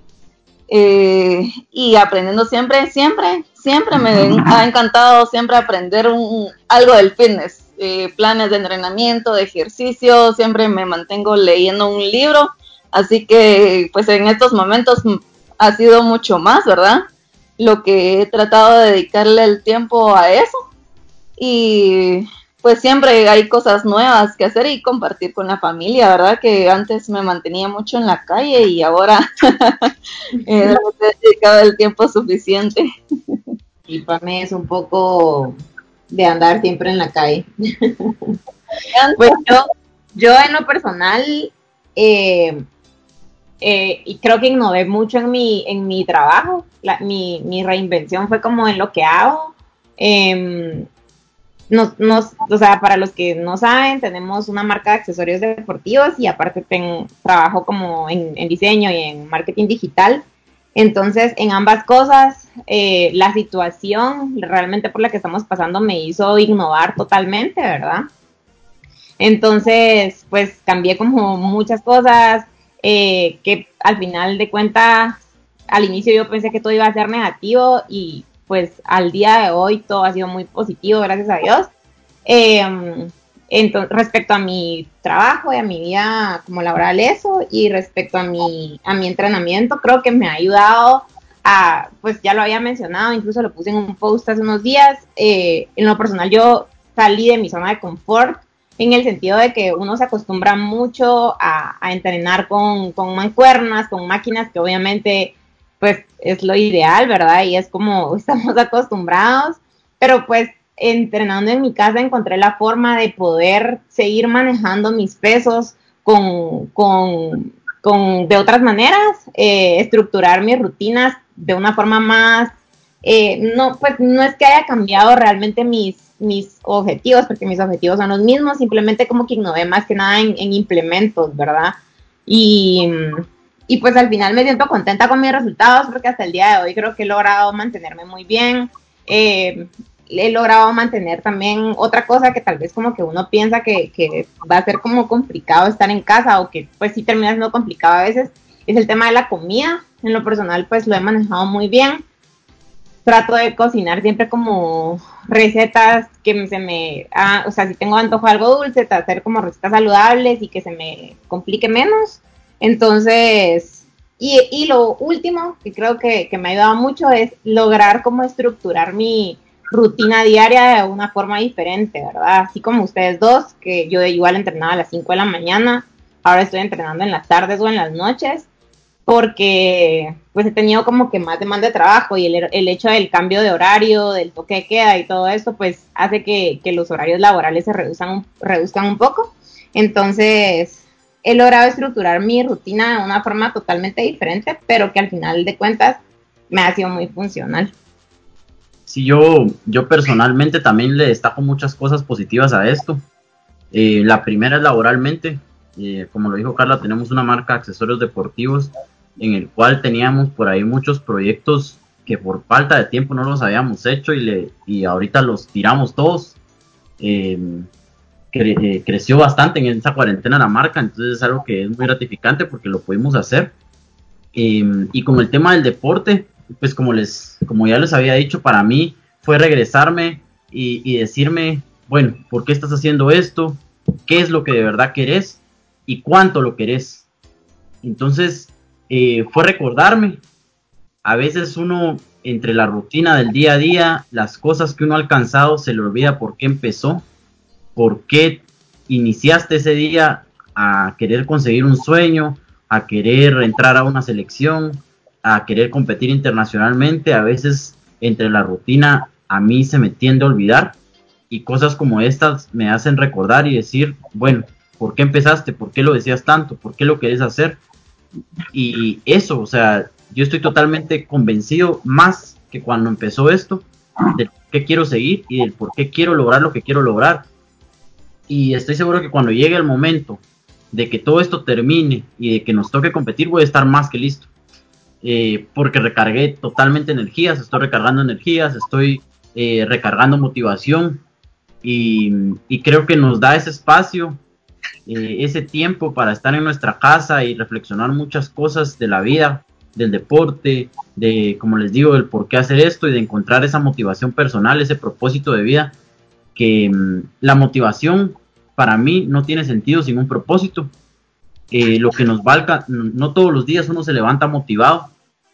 y aprendiendo siempre me ha encantado siempre aprender algo del fitness, planes de entrenamiento, de ejercicio, siempre me mantengo leyendo un libro, así que pues en estos momentos ha sido mucho más, ¿verdad? Lo que he tratado de dedicarle el tiempo a eso y pues siempre hay cosas nuevas que hacer y compartir con la familia, ¿verdad? Que antes me mantenía mucho en la calle y ahora no he dedicado el tiempo suficiente. Y para mí es un poco de andar siempre en la calle. Pues yo en lo personal, y creo que innové mucho en mi trabajo. Mi reinvención fue como en lo que hago. O sea, para los que no saben, tenemos una marca de accesorios deportivos y aparte trabajo como en diseño y en marketing digital. Entonces, en ambas cosas, la situación realmente por la que estamos pasando me hizo innovar totalmente, ¿verdad? Entonces, pues cambié como muchas cosas que al final de cuentas, al inicio yo pensé que todo iba a ser negativo y pues al día de hoy todo ha sido muy positivo, gracias a Dios. Entonces, respecto a mi trabajo y a mi vida como laboral eso, y respecto a mi entrenamiento, creo que me ha ayudado a, pues ya lo había mencionado, incluso lo puse en un post hace unos días, en lo personal yo salí de mi zona de confort, en el sentido de que uno se acostumbra mucho a entrenar con mancuernas, con máquinas que obviamente pues es lo ideal, ¿verdad? Y es como estamos acostumbrados, pero pues entrenando en mi casa encontré la forma de poder seguir manejando mis pesos de otras maneras, estructurar mis rutinas de una forma más, no, pues no es que haya cambiado realmente mis objetivos, porque mis objetivos son los mismos, simplemente como que innové más que nada en implementos, ¿verdad? Y pues al final me siento contenta con mis resultados porque hasta el día de hoy creo que he logrado mantenerme muy bien. he logrado mantener también otra cosa que tal vez como que uno piensa que va a ser como complicado estar en casa, o que pues sí termina siendo complicado a veces, es el tema de la comida. En lo personal pues lo he manejado muy bien. Trato de cocinar siempre como recetas que o sea, si tengo antojo de algo dulce, hacer como recetas saludables y que se me complique menos. Entonces, y lo último que creo que me ha ayudado mucho es lograr como estructurar mi rutina diaria de una forma diferente, ¿verdad? Así como ustedes dos, que yo igual entrenaba a las 5 de la mañana, ahora estoy entrenando en las tardes o en las noches, porque pues he tenido como que más demanda de trabajo, y el hecho del cambio de horario, del toque de queda y todo eso, pues hace que los horarios laborales se reduzcan un poco. Entonces he logrado estructurar mi rutina de una forma totalmente diferente, pero que al final de cuentas me ha sido muy funcional. Sí, yo personalmente también le destaco muchas cosas positivas a esto. La primera es laboralmente. Como lo dijo Carla, tenemos una marca de accesorios deportivos en el cual teníamos por ahí muchos proyectos que por falta de tiempo no los habíamos hecho, y ahorita los tiramos todos. Eh, Creció bastante en esa cuarentena la marca, entonces es algo que es muy gratificante porque lo pudimos hacer. Y con el tema del deporte, pues como ya les había dicho, para mí fue regresarme y decirme, bueno, ¿por qué estás haciendo esto? ¿Qué es lo que de verdad querés? ¿Y cuánto lo querés? Entonces, fue recordarme. A veces uno, entre la rutina del día a día, las cosas que uno ha alcanzado, se le olvida por qué empezó, por qué iniciaste ese día a querer conseguir un sueño, a querer entrar a una selección, a querer competir internacionalmente. A veces entre la rutina a mí se me tiende a olvidar, y cosas como estas me hacen recordar y decir, bueno, ¿por qué empezaste? ¿Por qué lo decías tanto? ¿Por qué lo querés hacer? Y eso, o sea, yo estoy totalmente convencido, más que cuando empezó esto, del por qué quiero seguir y del por qué quiero lograr lo que quiero lograr. Y estoy seguro que cuando llegue el momento de que todo esto termine y de que nos toque competir, voy a estar más que listo. Porque recargué totalmente energías, estoy recargando energías, estoy recargando motivación, y creo que nos da ese espacio, ese tiempo para estar en nuestra casa y reflexionar muchas cosas de la vida, del deporte, de, como les digo, del por qué hacer esto, y de encontrar esa motivación personal, ese propósito de vida, que la motivación para mí no tiene sentido sin un propósito. Lo que nos valga, no todos los días uno se levanta motivado.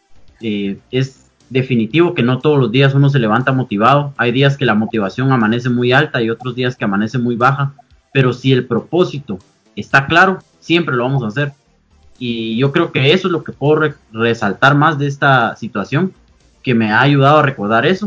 Es definitivo que no todos los días uno se levanta motivado. Hay días que la motivación amanece muy alta y otros días que amanece muy baja, pero si el propósito está claro, siempre lo vamos a hacer. Y yo creo que eso es lo que puedo resaltar más de esta situación, que me ha ayudado a recordar eso.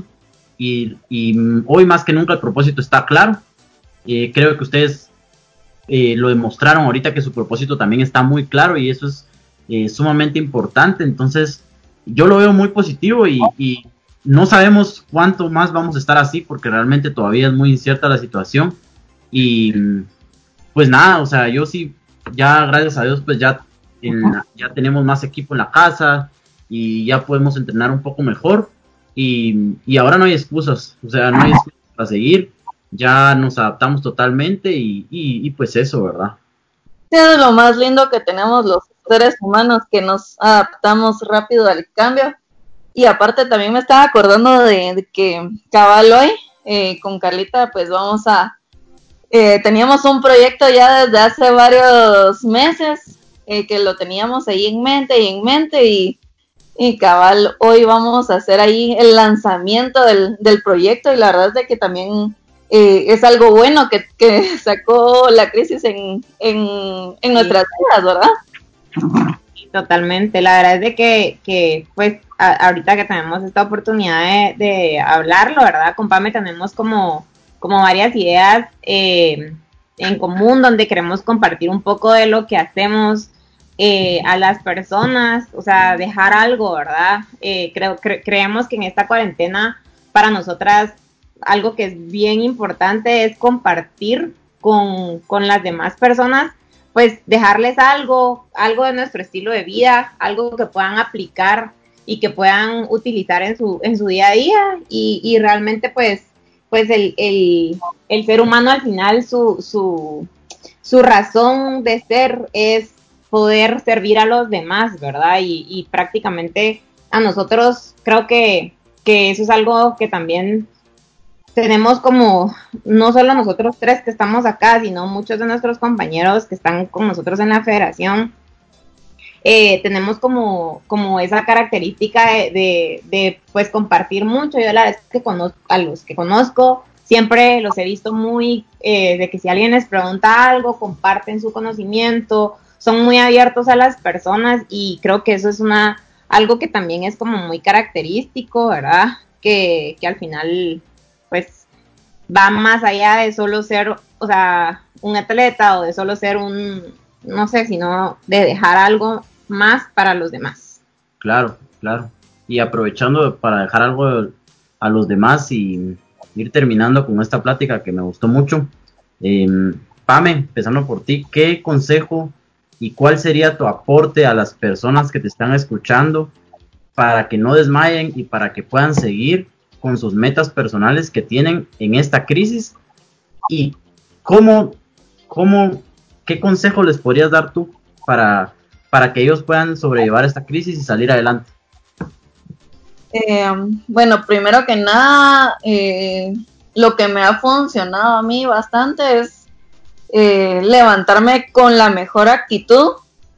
Y hoy más que nunca el propósito está claro. Creo que ustedes lo demostraron ahorita, que su propósito también está muy claro, y eso es sumamente importante. Entonces yo lo veo muy positivo, y no sabemos cuánto más vamos a estar así, porque realmente todavía es muy incierta la situación. Y pues nada, o sea, yo sí, ya gracias a Dios, pues ya tenemos más equipo en la casa y ya podemos entrenar un poco mejor, y ahora no hay excusas, o sea, no hay excusas para seguir, ya nos adaptamos totalmente, y pues eso, ¿verdad? Es lo más lindo que tenemos los seres humanos, que nos adaptamos rápido al cambio. Y aparte también me estaba acordando de que cabal hoy, con Carlita, pues teníamos un proyecto ya desde hace varios meses, que lo teníamos ahí en mente y cabal hoy vamos a hacer ahí el lanzamiento del proyecto, y la verdad es de que también es algo bueno que sacó la crisis en nuestras vidas, ¿verdad? Sí, totalmente. La verdad es de que pues ahorita que tenemos esta oportunidad de hablarlo, ¿verdad? Con Pame tenemos como varias ideas en común, donde queremos compartir un poco de lo que hacemos a las personas, o sea, dejar algo, ¿verdad? Creemos que en esta cuarentena para nosotras algo que es bien importante es compartir con las demás personas, pues dejarles algo de nuestro estilo de vida, algo que puedan aplicar y que puedan utilizar en su día a día, y realmente pues pues el ser humano al final su razón de ser es poder servir a los demás, ¿verdad? Y prácticamente a nosotros creo que eso es algo que también tenemos como, no solo nosotros tres que estamos acá, sino muchos de nuestros compañeros que están con nosotros en la federación, tenemos como esa característica de pues compartir mucho. Yo la verdad es que a los que conozco siempre los he visto muy, de que si alguien les pregunta algo, comparten su conocimiento, son muy abiertos a las personas y creo que eso es algo que también es como muy característico, ¿verdad? Que al final pues va más allá de solo ser, o sea, un atleta o de solo ser no sé, sino de dejar algo más para los demás. Claro, claro. Y aprovechando para dejar algo a los demás y ir terminando con esta plática que me gustó mucho. Pame, empezando por ti, ¿qué consejo y cuál sería tu aporte a las personas que te están escuchando para que no desmayen y para que puedan seguir con sus metas personales que tienen en esta crisis? ¿Y cómo, qué consejo les podrías dar tú para que ellos puedan sobrellevar esta crisis y salir adelante? Bueno, primero que nada, lo que me ha funcionado a mí bastante es levantarme con la mejor actitud.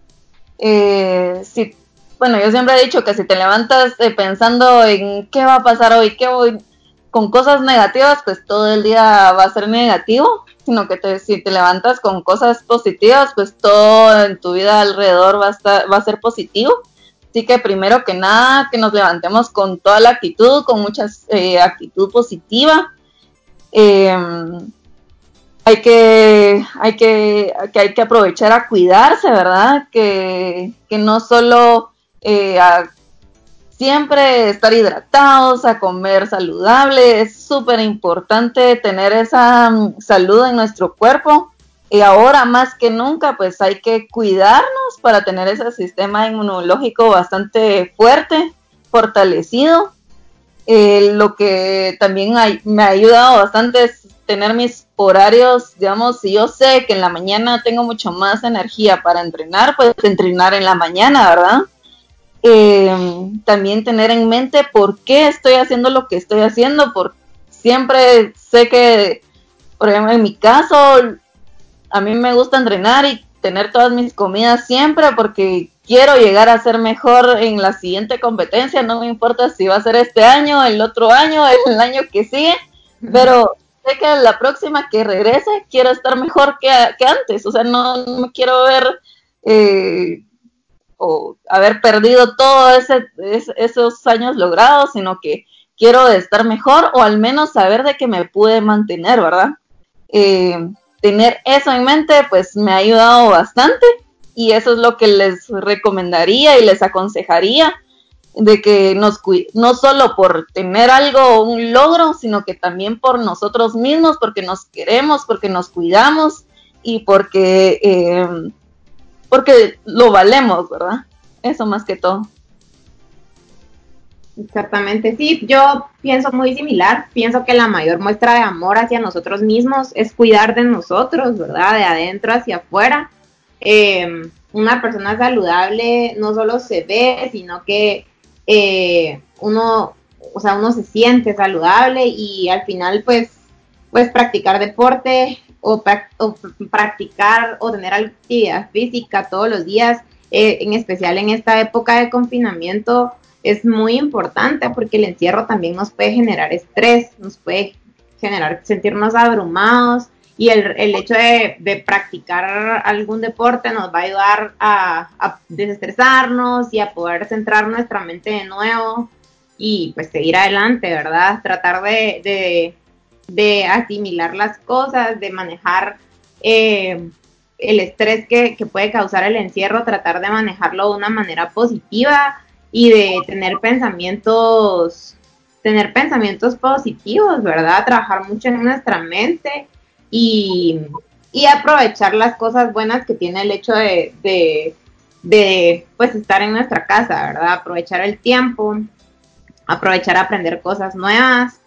Bueno, yo siempre he dicho que si te levantas pensando en qué va a pasar hoy, con cosas negativas, pues todo el día va a ser negativo, sino que si te levantas con cosas positivas, pues todo en tu vida alrededor va a ser positivo. Así que primero que nada, que nos levantemos con toda la actitud, con mucha actitud positiva. Hay que aprovechar a cuidarse, ¿verdad? Que no solo siempre estar hidratados, a comer saludable. Es súper importante tener esa salud en nuestro cuerpo. Y ahora más que nunca, pues hay que cuidarnos para tener ese sistema inmunológico bastante fuerte, fortalecido. Lo que también me ha ayudado bastante es tener mis horarios, digamos, si yo sé que en la mañana tengo mucho más energía para entrenar, pues entrenar en la mañana, ¿verdad? También tener en mente por qué estoy haciendo lo que estoy haciendo, siempre sé que, por ejemplo, en mi caso, a mí me gusta entrenar y tener todas mis comidas siempre porque quiero llegar a ser mejor en la siguiente competencia. No me importa si va a ser este año, el otro año, el año que sigue, pero sé que la próxima que regrese quiero estar mejor que antes. O sea, no me quiero ver o haber perdido todos esos años logrados, sino que quiero estar mejor o al menos saber de que me pude mantener, ¿verdad? Tener eso en mente pues me ha ayudado bastante y eso es lo que les recomendaría y les aconsejaría, de que no solo por tener algo, un logro, sino que también por nosotros mismos, porque nos queremos, porque nos cuidamos y porque lo valemos, ¿verdad? Eso más que todo. Exactamente, sí, yo pienso muy similar, pienso que la mayor muestra de amor hacia nosotros mismos es cuidar de nosotros, ¿verdad? De adentro hacia afuera. Una persona saludable no solo se ve, sino que uno se siente saludable y al final pues practicar deporte o practicar o tener actividad física todos los días, en especial en esta época de confinamiento, es muy importante porque el encierro también nos puede generar estrés, nos puede generar sentirnos abrumados y el hecho de practicar algún deporte nos va a ayudar a desestresarnos y a poder centrar nuestra mente de nuevo y pues seguir adelante, ¿verdad? Tratar de asimilar las cosas, de manejar el estrés que puede causar el encierro, tratar de manejarlo de una manera positiva y de tener pensamientos positivos, ¿verdad? Trabajar mucho en nuestra mente y aprovechar las cosas buenas que tiene el hecho de pues estar en nuestra casa, ¿verdad? Aprovechar el tiempo, aprovechar a aprender cosas nuevas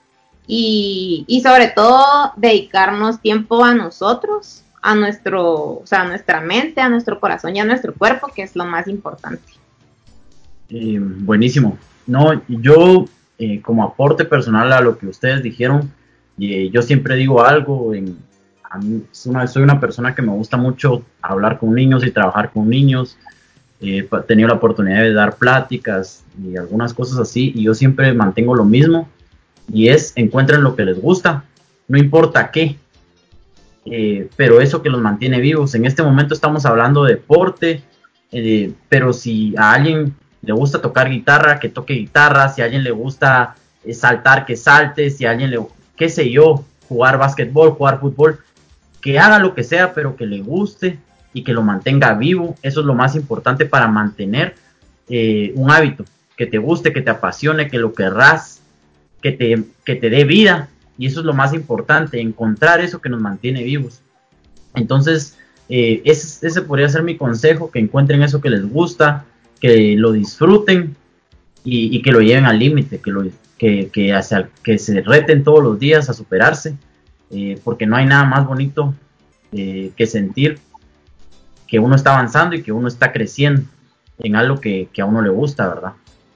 y sobre todo dedicarnos tiempo a nosotros, a nuestra mente, a nuestro corazón y a nuestro cuerpo, que es lo más importante. Buenísimo. No, yo como aporte personal a lo que ustedes dijeron, yo siempre digo algo, a mí soy una persona que me gusta mucho hablar con niños y trabajar con niños. He tenido la oportunidad de dar pláticas y algunas cosas así, y yo siempre mantengo lo mismo, y es encuentren lo que les gusta, no importa qué, pero eso que los mantiene vivos. En este momento estamos hablando de deporte, pero si a alguien le gusta tocar guitarra, que toque guitarra, si a alguien le gusta saltar, que salte, si a alguien le, qué sé yo, jugar básquetbol, jugar fútbol, que haga lo que sea, pero que le guste y que lo mantenga vivo. Eso es lo más importante para mantener un hábito, que te guste, que te apasione, que lo querrás, que te dé vida. Y eso es lo más importante, encontrar eso que nos mantiene vivos. Entonces, ese podría ser mi consejo, que encuentren eso que les gusta, que lo disfruten y que lo lleven al límite, que se reten todos los días a superarse, porque no hay nada más bonito que sentir que uno está avanzando y que uno está creciendo en algo que a uno le gusta, ¿verdad?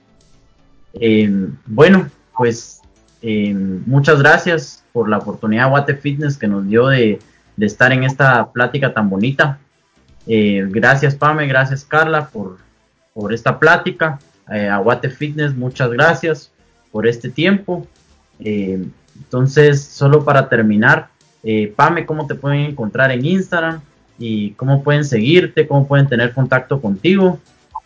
Bueno, pues muchas gracias por la oportunidad Guate Fitness que nos dio de estar en esta plática tan bonita. Gracias Pame, gracias Carla por esta plática. A Guate Fitness, muchas gracias por este tiempo. Entonces, solo para terminar, Pame, ¿cómo te pueden encontrar en Instagram? ¿Y cómo pueden seguirte? ¿Cómo pueden tener contacto contigo?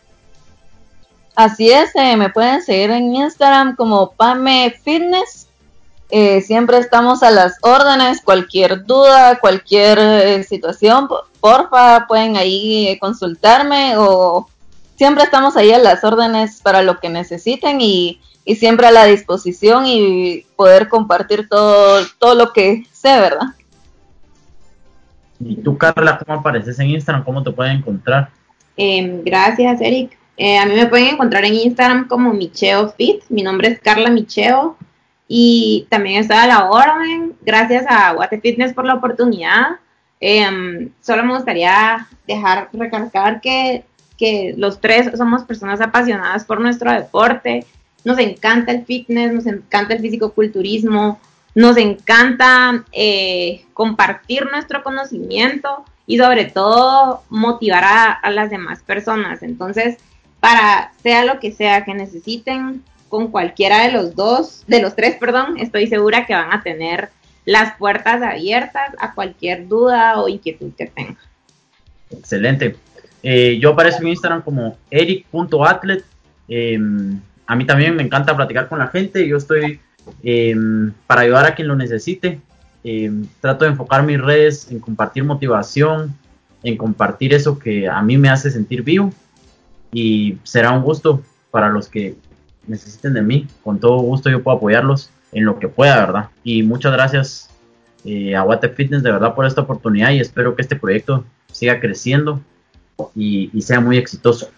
Así es, me pueden seguir en Instagram como Pame Fitness. Siempre estamos a las órdenes, cualquier duda, cualquier situación, porfa, pueden ahí consultarme, o siempre estamos ahí a las órdenes para lo que necesiten, y siempre a la disposición y poder compartir todo lo que sé, ¿verdad? Y tú, Carla, ¿cómo apareces en Instagram? ¿Cómo te pueden encontrar? Gracias, Eric. A mí me pueden encontrar en Instagram como Micheo Fit. Mi nombre es Carla Micheo. Y también estoy a la orden. Gracias a Guate Fitness por la oportunidad. Solo me gustaría recalcar que los tres somos personas apasionadas por nuestro deporte. Nos encanta el fitness, nos encanta el fisicoculturismo, nos encanta compartir nuestro conocimiento y sobre todo motivar a las demás personas. Entonces, para sea lo que sea que necesiten, con cualquiera de los tres, estoy segura que van a tener las puertas abiertas a cualquier duda o inquietud que tengan. Excelente. Yo aparezco en Instagram como eric.atlet. A mí también me encanta platicar con la gente. Yo estoy para ayudar a quien lo necesite. Trato de enfocar mis redes en compartir motivación, en compartir eso que a mí me hace sentir vivo. Y será un gusto para los que necesiten de mí. Con todo gusto yo puedo apoyarlos en lo que pueda, ¿verdad? Y muchas gracias a Guate Fitness de verdad por esta oportunidad, y espero que este proyecto siga creciendo y sea muy exitoso.